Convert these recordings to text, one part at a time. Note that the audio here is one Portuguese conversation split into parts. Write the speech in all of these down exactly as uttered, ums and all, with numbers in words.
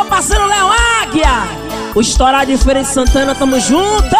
Alô, parceiro Léo Águia, o Estourado de Feira de Santana, tamo junto.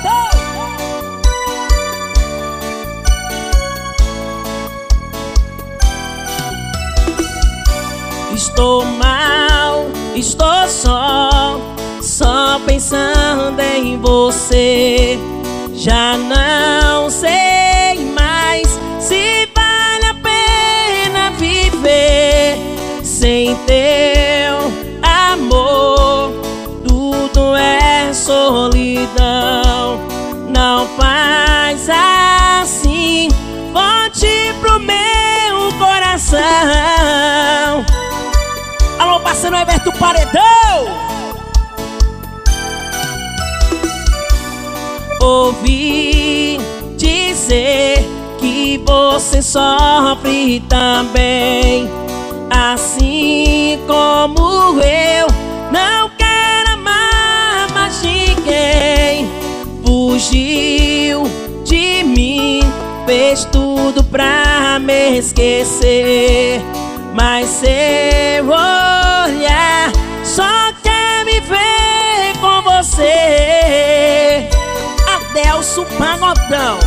Estou mal, estou só, só pensando em você. Já não sei mais se vale a pena viver sem teu amor. Tudo é solidão. Não faz assim, volte pro meu coração. Alô, parceiro Everton Paredão. Ouvi dizer que você sofre também, assim como eu. Não quero amar mais ninguém. Fugiu de mim, fez tudo pra me esquecer, mas seu olhar só quer me ver com você. Adelso Pagodão.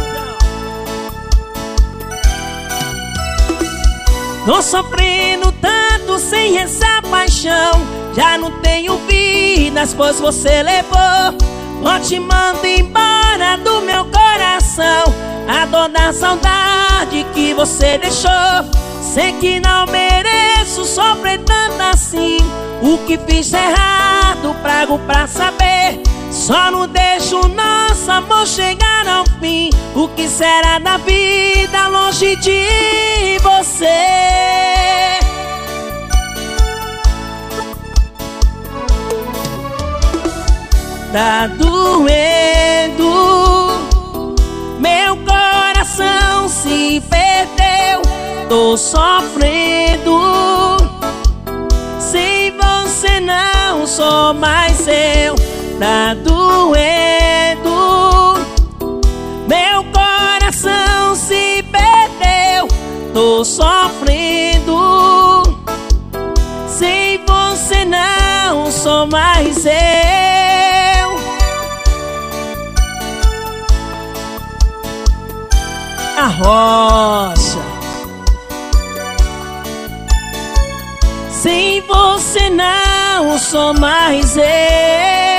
Tô sofrendo tanto sem essa paixão. Já não tenho vidas, pois você levou. Vou te mando embora do meu coração. A dor da saudade que você deixou. Sei que não mereço sofrer tanto assim. O que fiz errado, prago pra saber. Só não deixo o nosso amor chegar ao fim. O que será da vida longe de você? Tá doendo, meu coração se perdeu. Tô sofrendo, sem você não sou mais eu. Tá doendo, meu coração se perdeu. Tô sofrendo, sem você não sou mais eu. A rocha. Sem você não sou mais eu.